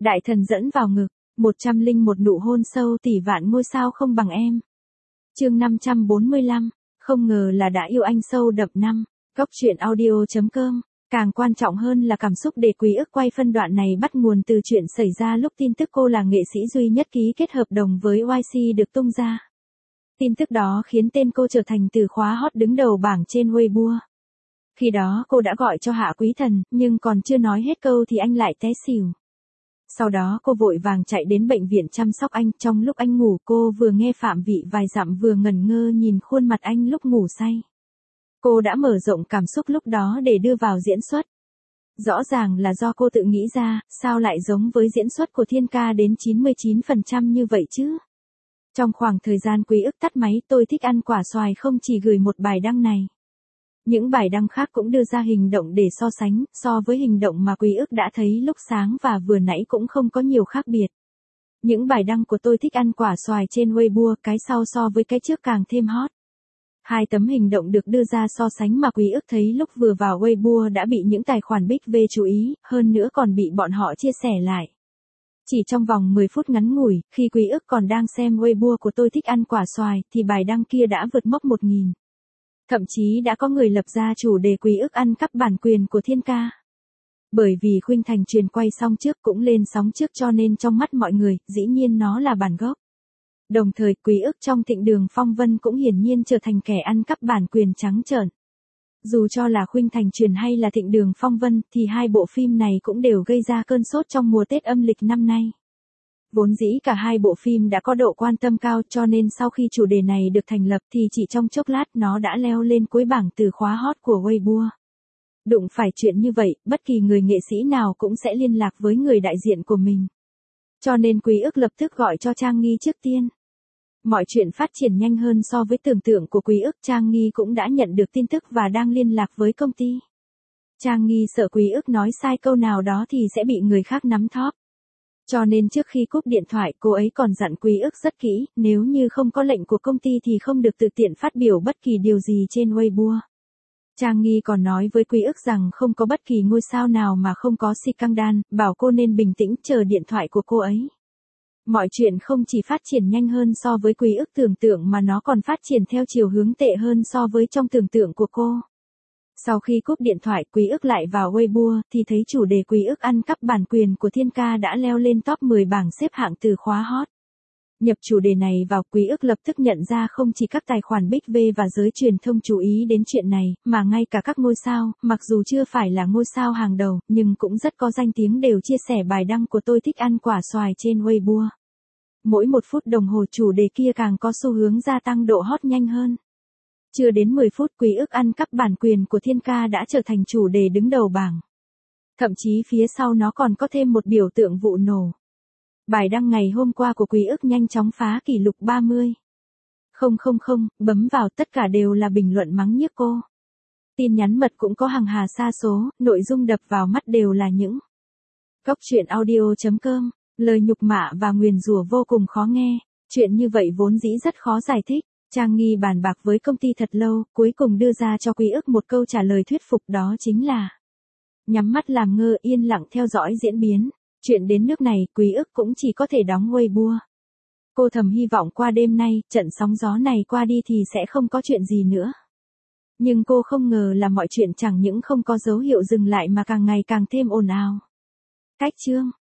Đại thần dẫn vào ngực, 101 nụ hôn sâu tỷ vạn ngôi sao không bằng em. Chương 545, không ngờ là đã yêu anh sâu đậm năm. Góc truyện audio.com. Càng quan trọng hơn là cảm xúc để Quý Ức quay phân đoạn này bắt nguồn từ chuyện xảy ra lúc tin tức cô là nghệ sĩ duy nhất ký kết hợp đồng với YC được tung ra. Tin tức đó khiến tên cô trở thành từ khóa hot đứng đầu bảng trên Weibo. Khi đó cô đã gọi cho Hạ Quý Thần, nhưng còn chưa nói hết câu thì anh lại té xỉu. Sau đó cô vội vàng chạy đến bệnh viện chăm sóc anh. Trong lúc anh ngủ, cô vừa nghe phạm vị vài dặm vừa ngẩn ngơ nhìn khuôn mặt anh lúc ngủ say. Cô đã mở rộng cảm xúc lúc đó để đưa vào diễn xuất. Rõ ràng là do cô tự nghĩ ra, sao lại giống với diễn xuất của Thiên Ca đến 99% như vậy chứ? Trong khoảng thời gian Quý Ức tắt máy, Tôi Thích Ăn Quả Xoài không chỉ gửi một bài đăng này. Những bài đăng khác cũng đưa ra hình động để so sánh, so với hình động mà Quý Ức đã thấy lúc sáng và vừa nãy cũng không có nhiều khác biệt. Những bài đăng của Tôi Thích Ăn Quả Xoài trên Weibo, cái sau so với cái trước càng thêm hot. Hai tấm hình động được đưa ra so sánh mà Quý Ức thấy lúc vừa vào Weibo đã bị những tài khoản Big V chú ý, hơn nữa còn bị bọn họ chia sẻ lại. Chỉ trong vòng 10 phút ngắn ngủi, khi Quý Ức còn đang xem Weibo của Tôi Thích Ăn Quả Xoài, thì bài đăng kia đã vượt mốc 1.000. Thậm chí đã có người lập ra chủ đề Quý Ức ăn cắp bản quyền của Thiên Ca. Bởi vì Khuynh Thành truyền quay xong trước cũng lên sóng trước cho nên trong mắt mọi người, dĩ nhiên nó là bản gốc. Đồng thời Quý Ức trong Thịnh Đường Phong Vân cũng hiển nhiên trở thành kẻ ăn cắp bản quyền trắng trợn. Dù cho là Khuynh Thành truyền hay là Thịnh Đường Phong Vân thì hai bộ phim này cũng đều gây ra cơn sốt trong mùa Tết âm lịch năm nay. Vốn dĩ cả hai bộ phim đã có độ quan tâm cao cho nên sau khi chủ đề này được thành lập thì chỉ trong chốc lát nó đã leo lên cuối bảng từ khóa hot của Weibo. Đụng phải chuyện như vậy, bất kỳ người nghệ sĩ nào cũng sẽ liên lạc với người đại diện của mình. Cho nên Quý Ức lập tức gọi cho Trang Nghi trước tiên. Mọi chuyện phát triển nhanh hơn so với tưởng tượng của Quý Ức. Trang Nghi cũng đã nhận được tin tức và đang liên lạc với công ty. Trang Nghi sợ Quý Ức nói sai câu nào đó thì sẽ bị người khác nắm thóp. Cho nên trước khi cúp điện thoại cô ấy còn dặn Quý Ức rất kỹ, nếu như không có lệnh của công ty thì không được tự tiện phát biểu bất kỳ điều gì trên Weibo. Trang Nghi còn nói với Quý Ức rằng không có bất kỳ ngôi sao nào mà không có scandal, bảo cô nên bình tĩnh chờ điện thoại của cô ấy. Mọi chuyện không chỉ phát triển nhanh hơn so với Quý Ức tưởng tượng mà nó còn phát triển theo chiều hướng tệ hơn so với trong tưởng tượng của cô. Sau khi cúp điện thoại Quý Ức lại vào Weibo thì thấy chủ đề Quý Ức ăn cắp bản quyền của Thiên Ca đã leo lên top 10 bảng xếp hạng từ khóa hot. Nhập chủ đề này vào Quý Ức lập tức nhận ra không chỉ các tài khoản Big V và giới truyền thông chú ý đến chuyện này, mà ngay cả các ngôi sao, mặc dù chưa phải là ngôi sao hàng đầu, nhưng cũng rất có danh tiếng đều chia sẻ bài đăng của Tôi Thích Ăn Quả Xoài trên Weibo. Mỗi 1 phút đồng hồ chủ đề kia càng có xu hướng gia tăng độ hot nhanh hơn. Chưa đến 10 phút Quý Ức ăn cắp bản quyền của Thiên Ca đã trở thành chủ đề đứng đầu bảng. Thậm chí phía sau nó còn có thêm một biểu tượng vụ nổ. Bài đăng ngày hôm qua của Quý Ức nhanh chóng phá kỷ lục 30. 000, bấm vào tất cả đều là bình luận mắng nhiếc cô. Tin nhắn mật cũng có hàng hà sa số, nội dung đập vào mắt đều là những góc truyện audio.com, lời nhục mạ và nguyền rủa vô cùng khó nghe. Chuyện như vậy vốn dĩ rất khó giải thích. Trang Nghi bàn bạc với công ty thật lâu, cuối cùng đưa ra cho Quý Ức một câu trả lời thuyết phục, đó chính là nhắm mắt làm ngơ, yên lặng theo dõi diễn biến. Chuyện đến nước này Quý Ức cũng chỉ có thể đóng Weibo. Cô thầm hy vọng qua đêm nay, trận sóng gió này qua đi thì sẽ không có chuyện gì nữa. Nhưng cô không ngờ là mọi chuyện chẳng những không có dấu hiệu dừng lại mà càng ngày càng thêm ồn ào. Cách chương